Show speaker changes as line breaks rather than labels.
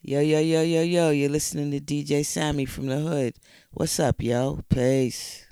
Yo, yo, yo, yo, yo, you're listening to DJ Sammy from the hood. What's up, yo? Peace.